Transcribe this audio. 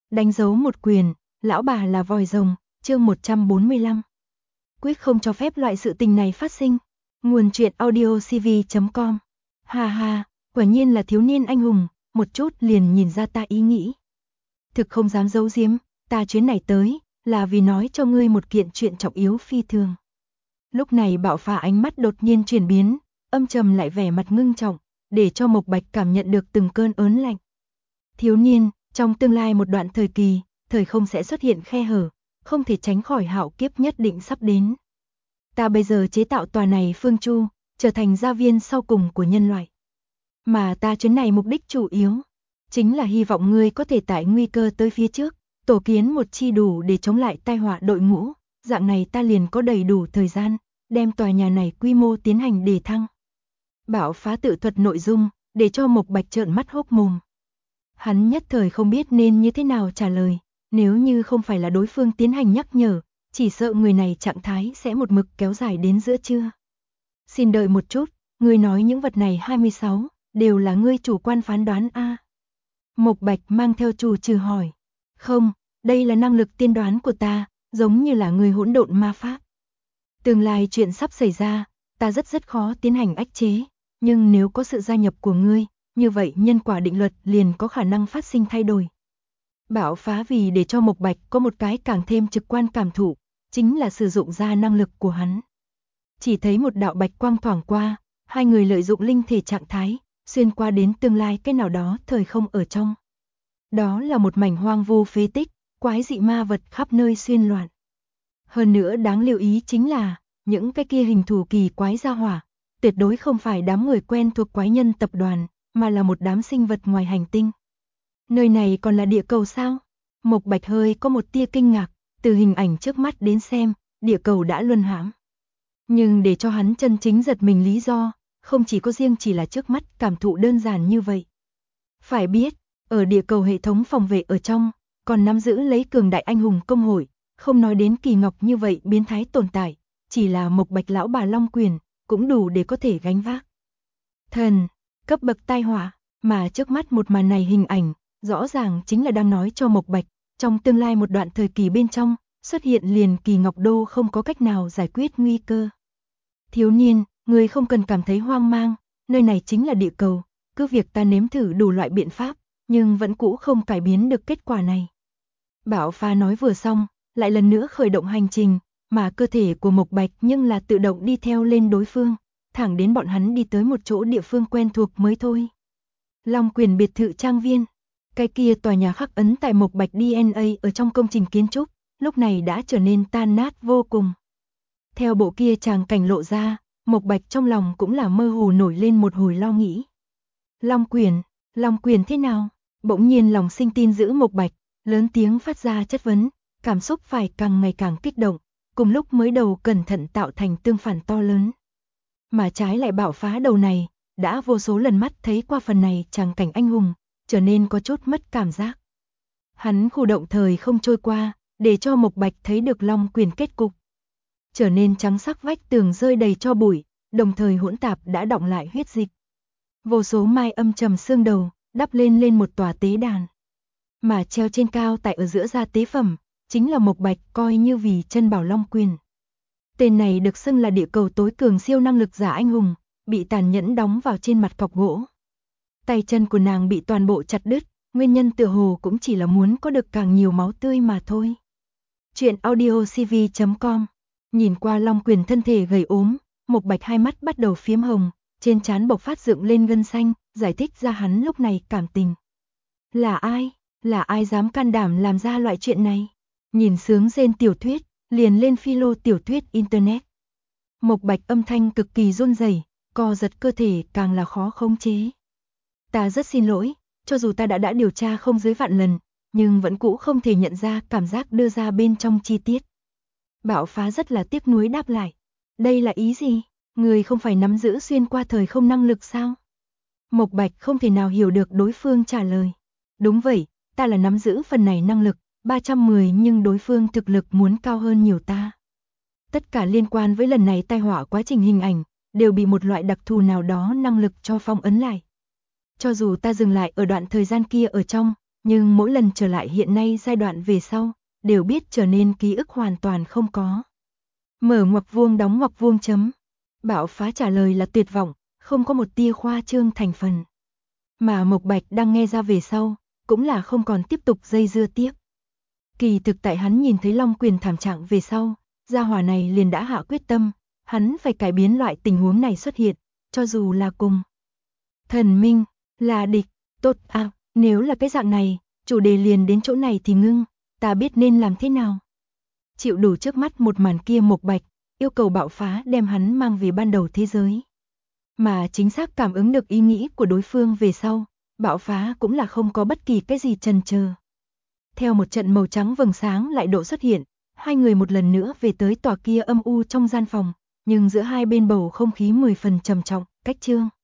Đánh dấu một quyền, lão bà là vòi rồng, chương 145. Quyết không cho phép loại sự tình này phát sinh. Nguồn truyện audiocv.com. Ha ha, quả nhiên là thiếu niên anh hùng, một chút liền nhìn ra ta ý nghĩ. Thực không dám giấu giếm, ta chuyến này tới, là vì nói cho ngươi một kiện chuyện trọng yếu phi thường. Lúc này Bạo Phá ánh mắt đột nhiên chuyển biến, âm trầm lại vẻ mặt ngưng trọng, để cho Mộc Bạch cảm nhận được từng cơn ớn lạnh. Thiếu niên, trong tương lai một đoạn thời kỳ, thời không sẽ xuất hiện khe hở, không thể tránh khỏi hạo kiếp nhất định sắp đến. Ta bây giờ chế tạo tòa này phương chu, trở thành gia viên sau cùng của nhân loại. Mà ta chuyến này mục đích chủ yếu, chính là hy vọng ngươi có thể tại nguy cơ tới phía trước, tổ kiến một chi đủ để chống lại tai họa đội ngũ, dạng này ta liền có đầy đủ thời gian, đem tòa nhà này quy mô tiến hành đề thăng. Bạo Phá tự thuật nội dung, để cho Mộc Bạch trợn mắt hốc mồm. Hắn nhất thời không biết nên như thế nào trả lời, nếu như không phải là đối phương tiến hành nhắc nhở, chỉ sợ người này trạng thái sẽ một mực kéo dài đến giữa trưa. Xin đợi một chút, ngươi nói những vật này 26, đều là ngươi chủ quan phán đoán a? Mộc Bạch mang theo chủ trừ hỏi. Không, đây là năng lực tiên đoán của ta, giống như là người hỗn độn ma pháp. Tương lai chuyện sắp xảy ra, ta rất khó tiến hành ách chế, nhưng nếu có sự gia nhập của ngươi, như vậy nhân quả định luật liền có khả năng phát sinh thay đổi. Bạo Phá vì để cho Mộc Bạch có một cái càng thêm trực quan cảm thụ, chính là sử dụng ra năng lực của hắn. Chỉ thấy một đạo bạch quang thoảng qua, hai người lợi dụng linh thể trạng thái, xuyên qua đến tương lai cái nào đó thời không ở trong. Đó là một mảnh hoang vu phế tích, quái dị ma vật khắp nơi xuyên loạn. Hơn nữa đáng lưu ý chính là, những cái kia hình thù kỳ quái gia hỏa, tuyệt đối không phải đám người quen thuộc quái nhân tập đoàn, mà là một đám sinh vật ngoài hành tinh. Nơi này còn là địa cầu sao? Mộc Bạch hơi có một tia kinh ngạc, từ hình ảnh trước mắt đến xem, địa cầu đã luân hãm. Nhưng để cho hắn chân chính giật mình lý do, không chỉ có riêng chỉ là trước mắt cảm thụ đơn giản như vậy. Phải biết, ở địa cầu hệ thống phòng vệ ở trong, còn nắm giữ lấy cường đại anh hùng công hội, không nói đến kỳ ngọc như vậy biến thái tồn tại, chỉ là Mộc Bạch lão bà long quyền, cũng đủ để có thể gánh vác. Thần, cấp bậc tai họa, mà trước mắt một màn này hình ảnh, rõ ràng chính là đang nói cho Mộc Bạch, trong tương lai một đoạn thời kỳ bên trong, xuất hiện liền kỳ ngọc đô không có cách nào giải quyết nguy cơ. Thiếu niên, người không cần cảm thấy hoang mang, nơi này chính là địa cầu, cứ việc ta nếm thử đủ loại biện pháp, nhưng vẫn cũ không cải biến được kết quả này. Bạo Phá nói vừa xong, lại lần nữa khởi động hành trình, mà cơ thể của Mộc Bạch nhưng là tự động đi theo lên đối phương, thẳng đến bọn hắn đi tới một chỗ địa phương quen thuộc mới thôi. Long Quyền biệt thự trang viên, cái kia tòa nhà khắc ấn tại Mộc Bạch DNA ở trong công trình kiến trúc, lúc này đã trở nên tan nát vô cùng. Theo bộ kia tràng cảnh lộ ra, Mộc Bạch trong lòng cũng là mơ hồ nổi lên một hồi lo nghĩ. Long Quyền thế nào? Bỗng nhiên lòng sinh tin giữ Mộc Bạch, lớn tiếng phát ra chất vấn, cảm xúc phải càng ngày càng kích động, cùng lúc mới đầu cẩn thận tạo thành tương phản to lớn. Mà trái lại Bạo Phá đầu này, đã vô số lần mắt thấy qua phần này tràng cảnh anh hùng, trở nên có chút mất cảm giác. Hắn khu động thời không trôi qua, để cho Mộc Bạch thấy được Long Quyền kết cục. Trở nên trắng sắc vách tường rơi đầy tro bụi, đồng thời hỗn tạp đã đọng lại huyết dịch. Vô số mai âm trầm xương đầu, đắp lên một tòa tế đàn. Mà treo trên cao tại ở giữa gia tế phẩm, chính là Mộc Bạch coi như vì chân bảo Long Quyền. Tên này được xưng là địa cầu tối cường siêu năng lực giả anh hùng, bị tàn nhẫn đóng vào trên mặt cọc gỗ. Tay chân của nàng bị toàn bộ chặt đứt, nguyên nhân tựa hồ cũng chỉ là muốn có được càng nhiều máu tươi mà thôi. Chuyện audiocv.com. Nhìn qua Long Quyền thân thể gầy ốm, Mộc Bạch hai mắt bắt đầu phiếm hồng, trên trán bộc phát dựng lên gân xanh, giải thích ra hắn lúc này cảm tình. Là ai dám can đảm làm ra loại chuyện này? Nhìn sướng rên tiểu thuyết, liền lên philo tiểu thuyết internet. Mộc Bạch âm thanh cực kỳ run rẩy, co giật cơ thể càng là khó khống chế. Ta rất xin lỗi, cho dù ta đã điều tra không dưới vạn lần, nhưng vẫn cũ không thể nhận ra cảm giác đưa ra bên trong chi tiết. Bạo Phá rất là tiếc nuối đáp lại. Đây là ý gì? Người không phải nắm giữ xuyên qua thời không năng lực sao? Mộc Bạch không thể nào hiểu được đối phương trả lời. Đúng vậy, ta là nắm giữ phần này năng lực, 310 nhưng đối phương thực lực muốn cao hơn nhiều ta. Tất cả liên quan với lần này tai họa quá trình hình ảnh, đều bị một loại đặc thù nào đó năng lực cho phong ấn lại. Cho dù ta dừng lại ở đoạn thời gian kia ở trong, Nhưng mỗi lần trở lại hiện nay giai đoạn về sau, đều biết trở nên ký ức hoàn toàn không có. Mở ngoặc vuông đóng ngoặc vuông chấm. Bạo Phá trả lời là tuyệt vọng, không có một tia khoa trương thành phần. Mà Mộc Bạch đang nghe ra về sau, cũng là không còn tiếp tục dây dưa tiếp. Kỳ thực tại hắn nhìn thấy Long Quyền thảm trạng về sau, gia hỏa này liền đã hạ quyết tâm, hắn phải cải biến loại tình huống này xuất hiện, cho dù là cùng thần minh, là địch, tốt à, nếu là cái dạng này, chủ đề liền đến chỗ này thì ngưng, ta biết nên làm thế nào. Chịu đủ trước mắt một màn kia Mộc Bạch, yêu cầu Bạo Phá đem hắn mang về ban đầu thế giới. Mà chính xác cảm ứng được ý nghĩ của đối phương về sau, Bạo Phá cũng là không có bất kỳ cái gì chần chờ. Theo một trận màu trắng vầng sáng lại độ xuất hiện, hai người một lần nữa về tới tòa kia âm u trong gian phòng, nhưng giữa hai bên bầu không khí 10 phần trầm trọng, cách chương.